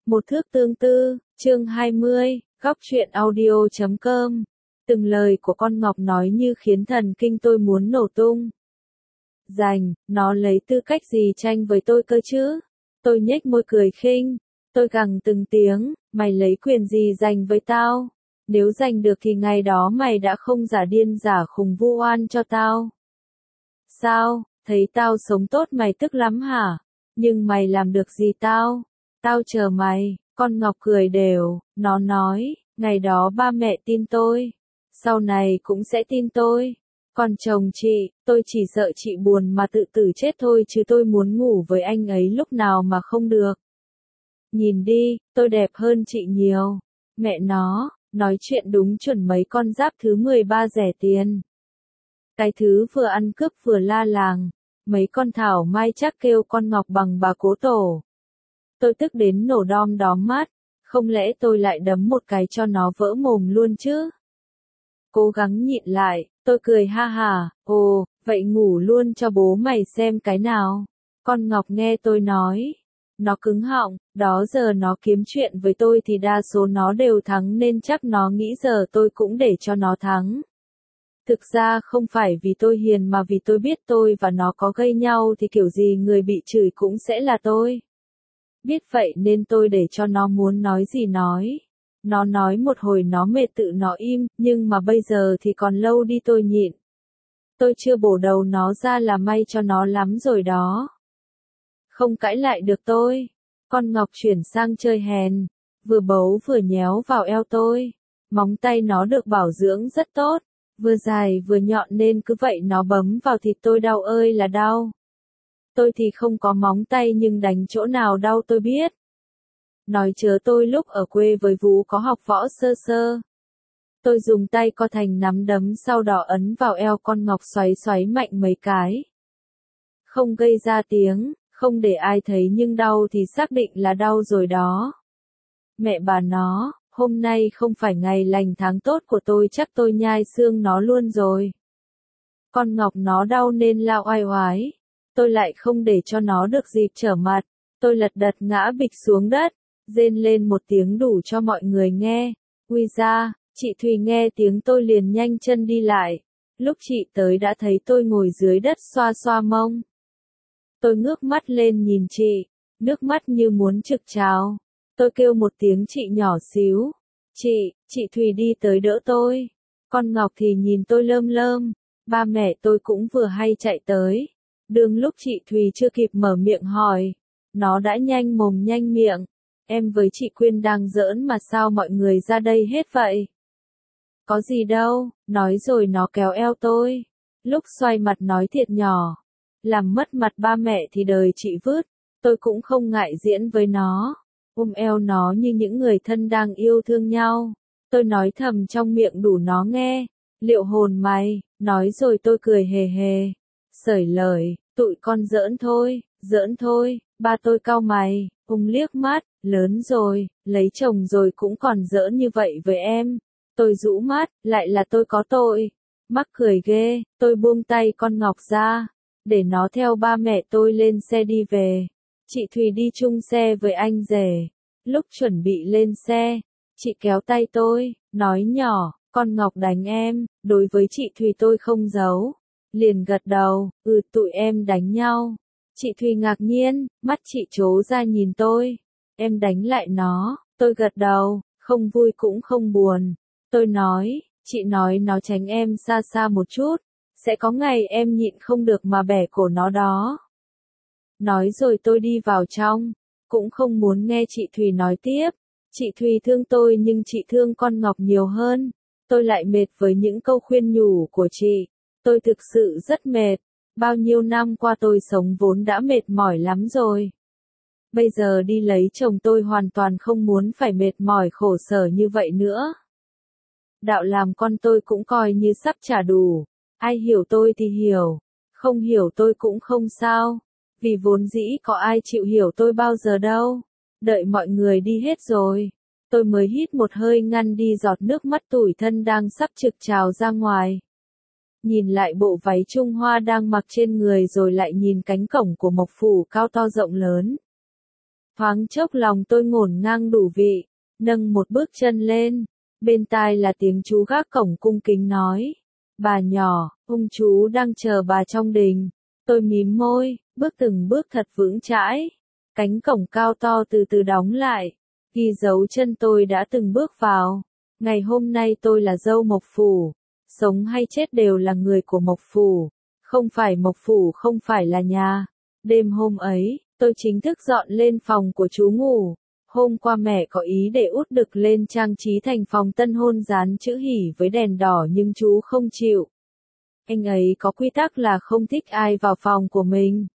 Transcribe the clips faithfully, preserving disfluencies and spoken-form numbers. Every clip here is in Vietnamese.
Một thước tương tư, chương hai mươi, góc truyện audio chấm com. Từng lời của con Ngọc nói như khiến thần kinh tôi muốn nổ tung. Dành, nó lấy tư cách gì tranh với tôi cơ chứ? Tôi nhếch môi cười khinh. Tôi gằn từng tiếng, mày lấy quyền gì giành với tao? Nếu giành được thì ngày đó mày đã không giả điên giả khùng vu oan cho tao. Sao, thấy tao sống tốt mày tức lắm hả? Nhưng mày làm được gì tao? Tao chờ mày, con Ngọc cười đều, nó nói, ngày đó ba mẹ tin tôi, sau này cũng sẽ tin tôi. Còn chồng chị, tôi chỉ sợ chị buồn mà tự tử chết thôi chứ tôi muốn ngủ với anh ấy lúc nào mà không được. Nhìn đi, tôi đẹp hơn chị nhiều. Mẹ nó, nói chuyện đúng chuẩn mấy con giáp thứ mười ba rẻ tiền. Cái thứ vừa ăn cướp vừa la làng, mấy con thảo mai chắc kêu con Ngọc bằng bà cố tổ. Tôi tức đến nổ đom đóm mắt, không lẽ tôi lại đấm một cái cho nó vỡ mồm luôn chứ? Cố gắng nhịn lại, tôi cười ha hà, ồ, vậy ngủ luôn cho bố mày xem cái nào. Con Ngọc nghe tôi nói, nó cứng họng, đó giờ nó kiếm chuyện với tôi thì đa số nó đều thắng nên chắc nó nghĩ giờ tôi cũng để cho nó thắng. Thực ra không phải vì tôi hiền mà vì tôi biết tôi và nó có gây nhau thì kiểu gì người bị chửi cũng sẽ là tôi. Biết vậy nên tôi để cho nó muốn nói gì nói. Nó nói một hồi nó mệt tự nó im, nhưng mà bây giờ thì còn lâu đi tôi nhịn. Tôi chưa bổ đầu nó ra là may cho nó lắm rồi đó. Không cãi lại được tôi. Con Ngọc chuyển sang chơi hèn, vừa bấu vừa nhéo vào eo tôi. Móng tay nó được bảo dưỡng rất tốt, vừa dài vừa nhọn nên cứ vậy nó bấm vào thịt tôi đau ơi là đau. Tôi thì không có móng tay nhưng đánh chỗ nào đau tôi biết. Nói chớ tôi lúc ở quê với Vú có học võ sơ sơ. Tôi dùng tay co thành nắm đấm sau đó ấn vào eo con Ngọc xoáy xoáy mạnh mấy cái. Không gây ra tiếng, không để ai thấy nhưng đau thì xác định là đau rồi đó. Mẹ bà nó, hôm nay không phải ngày lành tháng tốt của tôi chắc tôi nhai xương nó luôn rồi. Con Ngọc nó đau nên lao oai oái. Tôi lại không để cho nó được dịp trở mặt. Tôi lật đật ngã bịch xuống đất, rên lên một tiếng đủ cho mọi người nghe. Ui da, chị Thùy nghe tiếng tôi liền nhanh chân đi lại. Lúc chị tới đã thấy tôi ngồi dưới đất xoa xoa mông. Tôi ngước mắt lên nhìn chị, nước mắt như muốn trực trào. Tôi kêu một tiếng chị nhỏ xíu. Chị, chị Thùy đi tới đỡ tôi. Con Ngọc thì nhìn tôi lơm lơm. Ba mẹ tôi cũng vừa hay chạy tới. Đương lúc chị Thùy chưa kịp mở miệng hỏi, nó đã nhanh mồm nhanh miệng. Em với chị Quyên đang giỡn mà sao mọi người ra đây hết vậy? Có gì đâu, nói rồi nó kéo eo tôi. Lúc xoay mặt nói thiệt nhỏ. Làm mất mặt ba mẹ thì đời chị vứt. Tôi cũng không ngại diễn với nó. Ôm eo nó như những người thân đang yêu thương nhau. Tôi nói thầm trong miệng đủ nó nghe. Liệu hồn mày, nói rồi tôi cười hề hề. Sởi lời, tụi con giỡn thôi, giỡn thôi, ba tôi cau mày, ung liếc mắt, lớn rồi, lấy chồng rồi cũng còn giỡn như vậy với em. Tôi rũ mắt, lại là tôi có tội. Mắc cười ghê, tôi buông tay con Ngọc ra, để nó theo ba mẹ tôi lên xe đi về. Chị Thùy đi chung xe với anh rể. Lúc chuẩn bị lên xe, chị kéo tay tôi, nói nhỏ, con Ngọc đánh em, đối với chị Thùy tôi không giấu. Liền gật đầu, ừ tụi em đánh nhau. Chị Thùy ngạc nhiên, mắt chị trố ra nhìn tôi. Em đánh lại nó, tôi gật đầu, không vui cũng không buồn. Tôi nói, chị nói nó tránh em xa xa một chút, sẽ có ngày em nhịn không được mà bẻ cổ nó đó. Nói rồi tôi đi vào trong, cũng không muốn nghe chị Thùy nói tiếp. Chị Thùy thương tôi nhưng chị thương con Ngọc nhiều hơn. Tôi lại mệt với những câu khuyên nhủ của chị. Tôi thực sự rất mệt. Bao nhiêu năm qua tôi sống vốn đã mệt mỏi lắm rồi. Bây giờ đi lấy chồng tôi hoàn toàn không muốn phải mệt mỏi khổ sở như vậy nữa. Đạo làm con tôi cũng coi như sắp trả đủ. Ai hiểu tôi thì hiểu. Không hiểu tôi cũng không sao. Vì vốn dĩ có ai chịu hiểu tôi bao giờ đâu. Đợi mọi người đi hết rồi. Tôi mới hít một hơi ngăn đi giọt nước mắt tủi thân đang sắp trực trào ra ngoài. Nhìn lại bộ váy Trung Hoa đang mặc trên người rồi lại nhìn cánh cổng của Mộc Phủ cao to rộng lớn. Thoáng chốc lòng tôi ngổn ngang đủ vị, nâng một bước chân lên, bên tai là tiếng chú gác cổng cung kính nói. Bà nhỏ, ông chú đang chờ bà trong đình. Tôi mím môi, bước từng bước thật vững chãi. Cánh cổng cao to từ từ đóng lại, ghi dấu chân tôi đã từng bước vào. Ngày hôm nay tôi là dâu Mộc Phủ, sống hay chết đều là người của Mộc Phủ. Không phải Mộc Phủ không phải là nhà. Đêm hôm ấy, tôi chính thức dọn lên phòng của chú ngủ. Hôm qua mẹ có ý để út đực lên trang trí thành phòng tân hôn dán chữ hỉ với đèn đỏ nhưng chú không chịu. Anh ấy có quy tắc là không thích ai vào phòng của mình.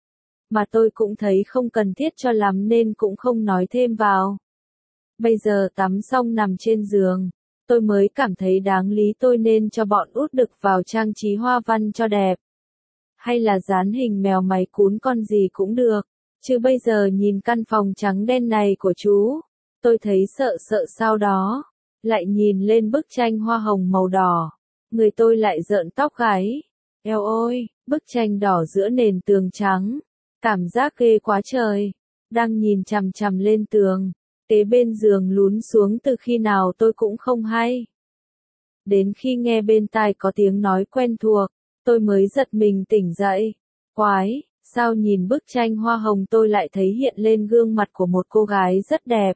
Mà tôi cũng thấy không cần thiết cho lắm nên cũng không nói thêm vào. Bây giờ tắm xong nằm trên giường, tôi mới cảm thấy đáng lý tôi nên cho bọn út đực vào trang trí hoa văn cho đẹp. Hay là dán hình mèo máy cún con gì cũng được. Chứ bây giờ nhìn căn phòng trắng đen này của chú, tôi thấy sợ sợ sao đó. Lại nhìn lên bức tranh hoa hồng màu đỏ, người tôi lại rợn tóc gáy. Eo ôi, bức tranh đỏ giữa nền tường trắng, cảm giác ghê quá trời. Đang nhìn chằm chằm lên tường, kế bên giường lún xuống từ khi nào tôi cũng không hay. Đến khi nghe bên tai có tiếng nói quen thuộc, tôi mới giật mình tỉnh dậy. Quái! Sao nhìn bức tranh hoa hồng tôi lại thấy hiện lên gương mặt của một cô gái rất đẹp.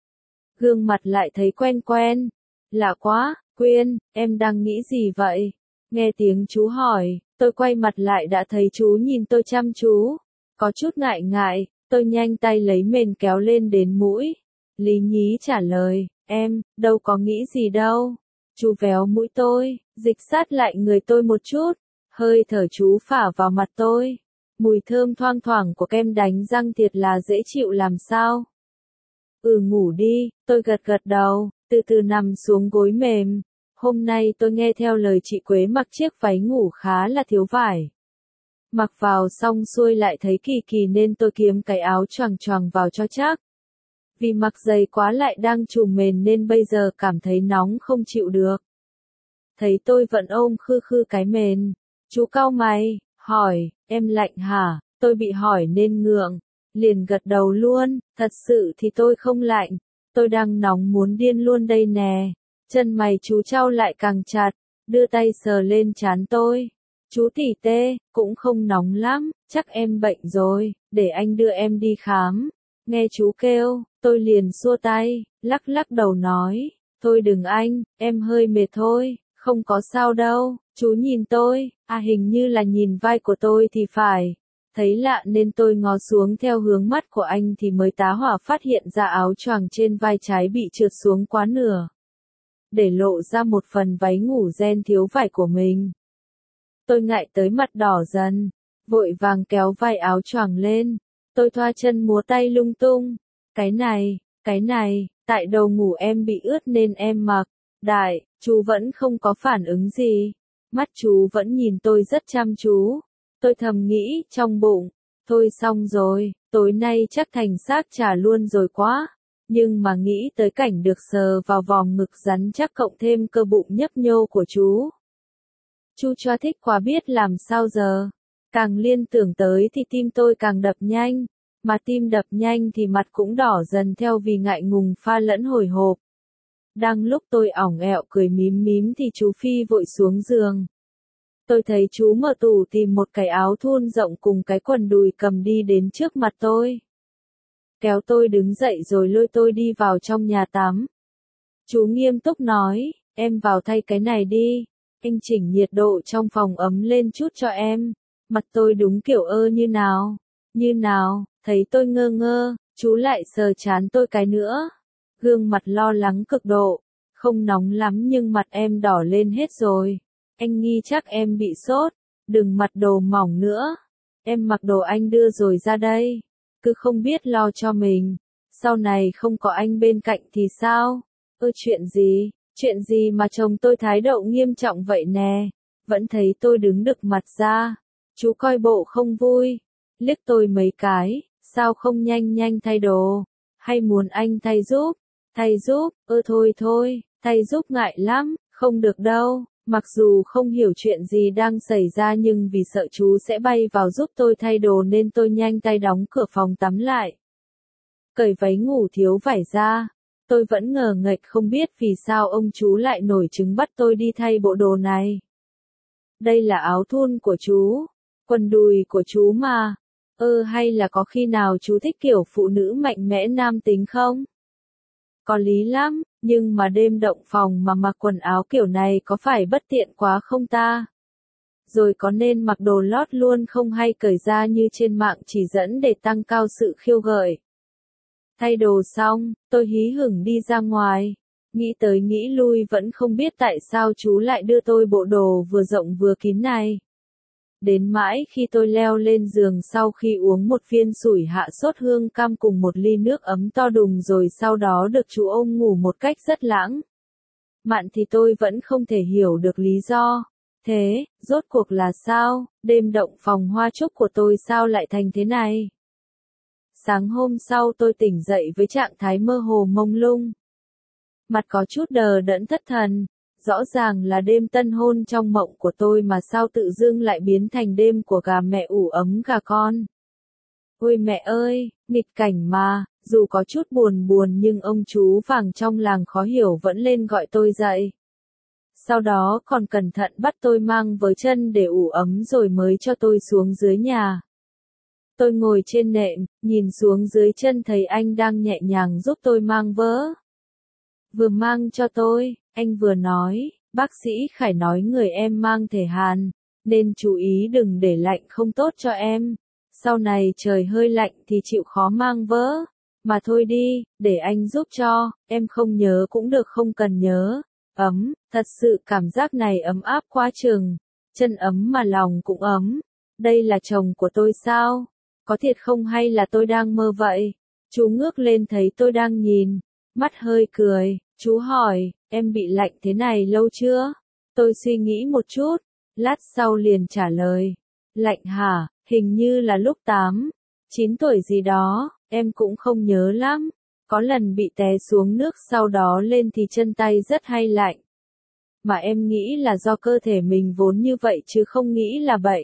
Gương mặt lại thấy quen quen. Lạ quá, Quyên, em đang nghĩ gì vậy? Nghe tiếng chú hỏi, tôi quay mặt lại đã thấy chú nhìn tôi chăm chú. Có chút ngại ngại, tôi nhanh tay lấy mền kéo lên đến mũi. Lý nhí trả lời, em, đâu có nghĩ gì đâu. Chú véo mũi tôi, dịch sát lại người tôi một chút. Hơi thở chú phả vào mặt tôi. Mùi thơm thoang thoảng của kem đánh răng thiệt là dễ chịu làm sao. Ừ ngủ đi, tôi gật gật đầu, từ từ nằm xuống gối mềm. Hôm nay tôi nghe theo lời chị Quế mặc chiếc váy ngủ khá là thiếu vải. Mặc vào xong xuôi lại thấy kỳ kỳ nên tôi kiếm cái áo choàng choàng vào cho chắc. Vì mặc dày quá lại đang trùm mền nên bây giờ cảm thấy nóng không chịu được. Thấy tôi vẫn ôm khư khư cái mền, chú cau mày, hỏi, em lạnh hả? Tôi bị hỏi nên ngượng, liền gật đầu luôn, thật sự thì tôi không lạnh, tôi đang nóng muốn điên luôn đây nè. Chân mày chú chau lại càng chặt, đưa tay sờ lên trán tôi. Chú tỉ tê, cũng không nóng lắm, chắc em bệnh rồi, để anh đưa em đi khám. Nghe chú kêu, tôi liền xua tay, lắc lắc đầu nói, thôi đừng anh, em hơi mệt thôi, không có sao đâu. Chú nhìn tôi, à hình như là nhìn vai của tôi thì phải. Thấy lạ nên tôi ngó xuống theo hướng mắt của anh thì mới tá hỏa phát hiện ra áo choàng trên vai trái bị trượt xuống quá nửa. Để lộ ra một phần váy ngủ ren thiếu vải của mình. Tôi ngại tới mặt đỏ dần, vội vàng kéo vai áo choàng lên. Tôi thoa chân múa tay lung tung. Cái này, cái này, tại đầu ngủ em bị ướt nên em mặc. Đại, chú vẫn không có phản ứng gì. Mắt chú vẫn nhìn tôi rất chăm chú. Tôi thầm nghĩ trong bụng, thôi xong rồi, tối nay chắc thành xác trà luôn rồi quá. Nhưng mà nghĩ tới cảnh được sờ vào vòng ngực rắn chắc cộng thêm cơ bụng nhấp nhô của chú. Chú cho thích quá biết làm sao giờ. Càng liên tưởng tới thì tim tôi càng đập nhanh. Mà tim đập nhanh thì mặt cũng đỏ dần theo vì ngại ngùng pha lẫn hồi hộp. Đang lúc tôi ỏng ẹo cười mím mím thì chú Phi vội xuống giường. Tôi thấy chú mở tủ tìm một cái áo thun rộng cùng cái quần đùi cầm đi đến trước mặt tôi. Kéo tôi đứng dậy rồi lôi tôi đi vào trong nhà tắm. Chú nghiêm túc nói, em vào thay cái này đi. Anh chỉnh nhiệt độ trong phòng ấm lên chút cho em. Mặt tôi đúng kiểu ơ như nào. Như nào, thấy tôi ngơ ngơ, chú lại sờ trán tôi cái nữa. Gương mặt lo lắng cực độ. Không nóng lắm nhưng mặt em đỏ lên hết rồi. Anh nghi chắc em bị sốt. Đừng mặc đồ mỏng nữa. Em mặc đồ anh đưa rồi ra đây. Cứ không biết lo cho mình. Sau này không có anh bên cạnh thì sao? Ơ chuyện gì? Chuyện gì mà chồng tôi thái độ nghiêm trọng vậy nè? Vẫn thấy tôi đứng đực mặt ra. Chú coi bộ không vui. Liếc tôi mấy cái. Sao không nhanh nhanh thay đồ? Hay muốn anh thay giúp? Thay giúp? Ơ thôi thôi. Thay giúp ngại lắm. Không được đâu. Mặc dù không hiểu chuyện gì đang xảy ra nhưng vì sợ chú sẽ bay vào giúp tôi thay đồ nên tôi nhanh tay đóng cửa phòng tắm lại. cởi váy ngủ thiếu vải ra. Tôi vẫn ngờ nghệch không biết vì sao ông chú lại nổi trứng bắt tôi đi thay bộ đồ này. Đây là áo thun của chú, quần đùi của chú mà. Ơ hay là có khi nào chú thích kiểu phụ nữ mạnh mẽ nam tính không? Có lý lắm, nhưng mà đêm động phòng mà mặc quần áo kiểu này có phải bất tiện quá không ta? Rồi có nên mặc đồ lót luôn không hay cởi ra như trên mạng chỉ dẫn để tăng cao sự khiêu gợi? Thay đồ xong, tôi hí hửng đi ra ngoài. Nghĩ tới nghĩ lui vẫn không biết tại sao chú lại đưa tôi bộ đồ vừa rộng vừa kín này. Đến mãi khi tôi leo lên giường sau khi uống một viên sủi hạ sốt hương cam cùng một ly nước ấm to đùng rồi sau đó được chú ôm ngủ một cách rất lãng mạn thì tôi vẫn không thể hiểu được lý do. Thế, rốt cuộc là sao, đêm động phòng hoa chúc của tôi sao lại thành thế này? Sáng hôm sau tôi tỉnh dậy với trạng thái mơ hồ mông lung. Mặt có chút đờ đẫn thất thần. Rõ ràng là đêm tân hôn trong mộng của tôi mà sao tự dưng lại biến thành đêm của gà mẹ ủ ấm gà con. Ôi mẹ ơi, nghịch cảnh mà, dù có chút buồn buồn nhưng ông chú vàng trong làng khó hiểu vẫn lên gọi tôi dậy. Sau đó còn cẩn thận bắt tôi mang với chân để ủ ấm rồi mới cho tôi xuống dưới nhà. Tôi ngồi trên nệm, nhìn xuống dưới chân thấy anh đang nhẹ nhàng giúp tôi mang vớ. Vừa mang cho tôi, anh vừa nói, bác sĩ Khải nói người em mang thể hàn, nên chú ý đừng để lạnh không tốt cho em. Sau này trời hơi lạnh thì chịu khó mang vớ. Mà thôi đi, để anh giúp cho, em không nhớ cũng được không cần nhớ. Ấm, thật sự cảm giác này ấm áp quá chừng. Chân ấm mà lòng cũng ấm. Đây là chồng của tôi sao? Có thiệt không hay là tôi đang mơ vậy? Chú ngước lên thấy tôi đang nhìn, mắt hơi cười, chú hỏi, em bị lạnh thế này lâu chưa? Tôi suy nghĩ một chút, lát sau liền trả lời, lạnh hả, hình như là lúc tám, chín tuổi gì đó, em cũng không nhớ lắm. Có lần bị té xuống nước sau đó lên thì chân tay rất hay lạnh. Mà em nghĩ là do cơ thể mình vốn như vậy chứ không nghĩ là bệnh.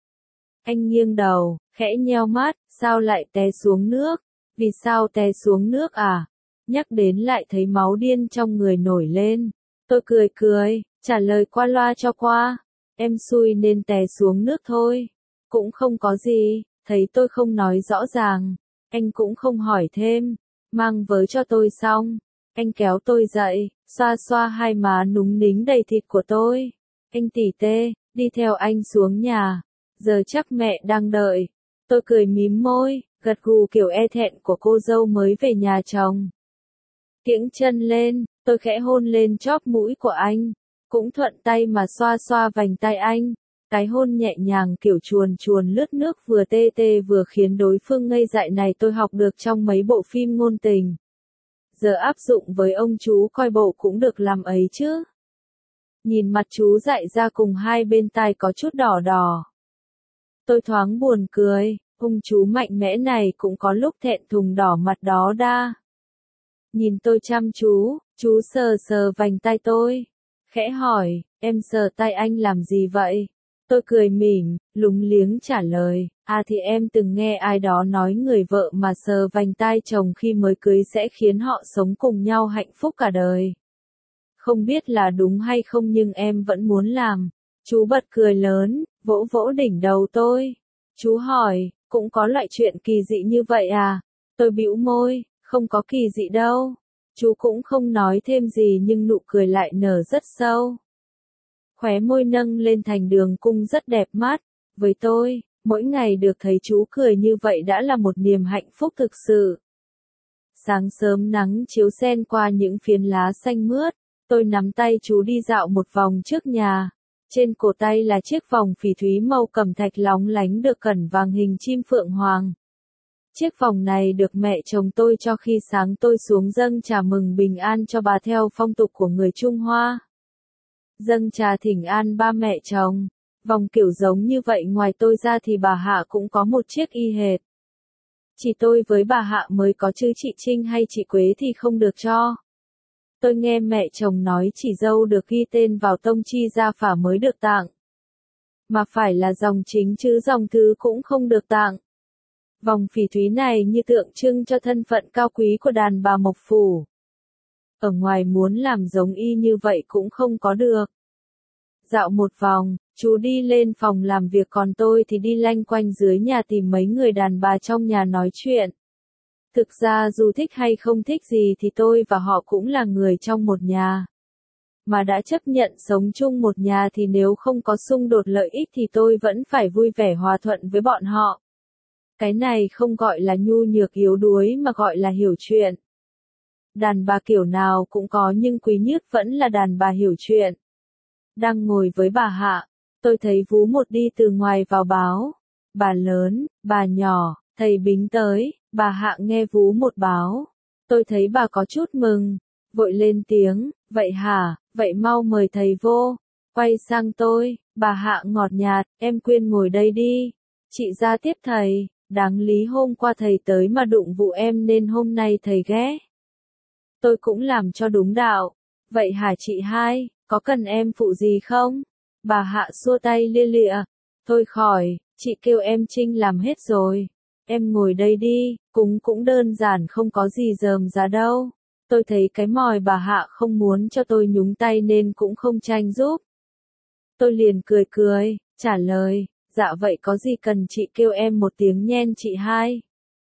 Anh nghiêng đầu, khẽ nheo mắt, sao lại té xuống nước? Vì sao té xuống nước à? Nhắc đến lại thấy máu điên trong người nổi lên. Tôi cười cười, trả lời qua loa cho qua. Em xui nên té xuống nước thôi. Cũng không có gì, thấy tôi không nói rõ ràng. Anh cũng không hỏi thêm. Mang vớ cho tôi xong. Anh kéo tôi dậy, xoa xoa hai má núng nính đầy thịt của tôi. Anh tỉ tê, đi theo anh xuống nhà. Giờ chắc mẹ đang đợi. Tôi cười mím môi, gật gù kiểu e thẹn của cô dâu mới về nhà chồng. Kiễng chân lên, tôi khẽ hôn lên chóp mũi của anh, cũng thuận tay mà xoa xoa vành tay anh. Cái hôn nhẹ nhàng kiểu chuồn chuồn lướt nước vừa tê tê vừa khiến đối phương ngây dại này tôi học được trong mấy bộ phim ngôn tình. Giờ áp dụng với ông chú coi bộ cũng được làm ấy chứ. Nhìn mặt chú dại ra cùng hai bên tai có chút đỏ đỏ. Tôi thoáng buồn cười, ông chú mạnh mẽ này cũng có lúc thẹn thùng đỏ mặt đó đa. Nhìn tôi chăm chú, chú sờ sờ vành tay tôi. Khẽ hỏi, em sờ tay anh làm gì vậy? Tôi cười mỉm, lúng liếng trả lời, à thì em từng nghe ai đó nói người vợ mà sờ vành tai chồng khi mới cưới sẽ khiến họ sống cùng nhau hạnh phúc cả đời. Không biết là đúng hay không nhưng em vẫn muốn làm. Chú bật cười lớn, vỗ vỗ đỉnh đầu tôi. Chú hỏi, cũng có loại chuyện kỳ dị như vậy à? Tôi bĩu môi, không có kỳ dị đâu. Chú cũng không nói thêm gì nhưng nụ cười lại nở rất sâu. Khóe môi nâng lên thành đường cung rất đẹp mắt. Với tôi, mỗi ngày được thấy chú cười như vậy đã là một niềm hạnh phúc thực sự. Sáng sớm nắng chiếu xen qua những phiến lá xanh mướt. Tôi nắm tay chú đi dạo một vòng trước nhà. Trên cổ tay là chiếc vòng phỉ thúy màu cẩm thạch lóng lánh được cẩn vàng hình chim phượng hoàng. Chiếc vòng này được mẹ chồng tôi cho khi sáng tôi xuống dâng trà mừng bình an cho bà theo phong tục của người Trung Hoa. Dâng trà thỉnh an ba mẹ chồng. Vòng kiểu giống như vậy ngoài tôi ra thì bà Hạ cũng có một chiếc y hệt. Chỉ tôi với bà Hạ mới có chứ chị Trinh hay chị Quế thì không được cho. Tôi nghe mẹ chồng nói chỉ dâu được ghi tên vào tông chi gia phả mới được tặng. Mà phải là dòng chính chứ dòng thứ cũng không được tặng. Vòng phỉ thúy này như tượng trưng cho thân phận cao quý của đàn bà Mộc Phủ. Ở ngoài muốn làm giống y như vậy cũng không có được. Dạo một vòng, chú đi lên phòng làm việc còn tôi thì đi lanh quanh dưới nhà tìm mấy người đàn bà trong nhà nói chuyện. Thực ra dù thích hay không thích gì thì tôi và họ cũng là người trong một nhà. Mà đã chấp nhận sống chung một nhà thì nếu không có xung đột lợi ích thì tôi vẫn phải vui vẻ hòa thuận với bọn họ. Cái này không gọi là nhu nhược yếu đuối mà gọi là hiểu chuyện. Đàn bà kiểu nào cũng có nhưng quý nhất vẫn là đàn bà hiểu chuyện. Đang ngồi với bà Hạ, tôi thấy Vú Một đi từ ngoài vào báo. Bà lớn, bà nhỏ, thầy Bính tới, bà Hạ nghe Vú Một báo. Tôi thấy bà có chút mừng, vội lên tiếng, vậy hả, vậy mau mời thầy vô. Quay sang tôi, bà Hạ ngọt nhạt, em Quyên ngồi đây đi. Chị ra tiếp thầy, đáng lý hôm qua thầy tới mà đụng vụ em nên hôm nay thầy ghé. Tôi cũng làm cho đúng đạo. Vậy hả chị hai, có cần em phụ gì không? Bà Hạ xua tay lia lịa. Thôi khỏi, chị kêu em Trinh làm hết rồi. Em ngồi đây đi, cúng cũng đơn giản không có gì rườm rà đâu. Tôi thấy cái mòi bà Hạ không muốn cho tôi nhúng tay nên cũng không tranh giúp. Tôi liền cười cười, trả lời, dạ vậy có gì cần chị kêu em một tiếng nhen chị hai.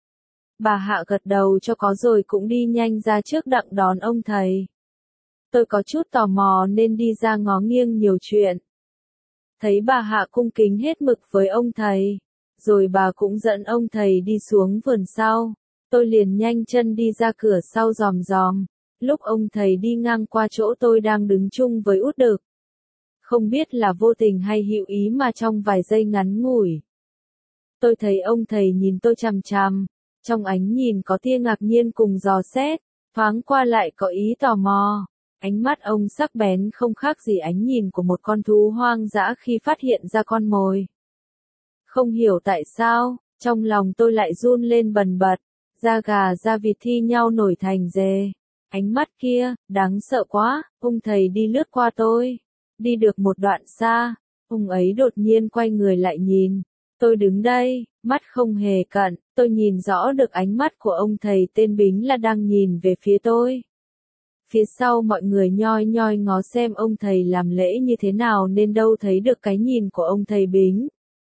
Bà Hạ gật đầu cho có rồi cũng đi nhanh ra trước đặng đón ông thầy. Tôi có chút tò mò nên đi ra ngó nghiêng nhiều chuyện. Thấy bà Hạ cung kính hết mực với ông thầy. Rồi bà cũng dẫn ông thầy đi xuống vườn sau. Tôi liền nhanh chân đi ra cửa sau giòm giòm. Lúc ông thầy đi ngang qua chỗ tôi đang đứng chung với Út Đực. Không biết là vô tình hay hữu ý mà trong vài giây ngắn ngủi. Tôi thấy ông thầy nhìn tôi chằm chằm. Trong ánh nhìn có tia ngạc nhiên cùng dò xét. Thoáng qua lại có ý tò mò. Ánh mắt ông sắc bén không khác gì ánh nhìn của một con thú hoang dã khi phát hiện ra con mồi. Không hiểu tại sao, trong lòng tôi lại run lên bần bật, da gà da vịt thi nhau nổi thành dề. Ánh mắt kia, đáng sợ quá, ông thầy đi lướt qua tôi. Đi được một đoạn xa, ông ấy đột nhiên quay người lại nhìn. Tôi đứng đây, mắt không hề cận, tôi nhìn rõ được ánh mắt của ông thầy tên Bính là đang nhìn về phía tôi. Phía sau mọi người nhoi nhoi ngó xem ông thầy làm lễ như thế nào nên đâu thấy được cái nhìn của ông thầy Bính.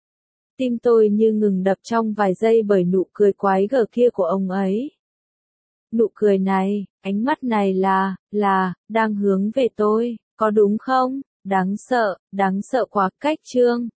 Tim tôi như ngừng đập trong vài giây bởi nụ cười quái gở kia của ông ấy. Nụ cười này, ánh mắt này là, là, đang hướng về tôi, có đúng không? Đáng sợ, đáng sợ quá cách chương.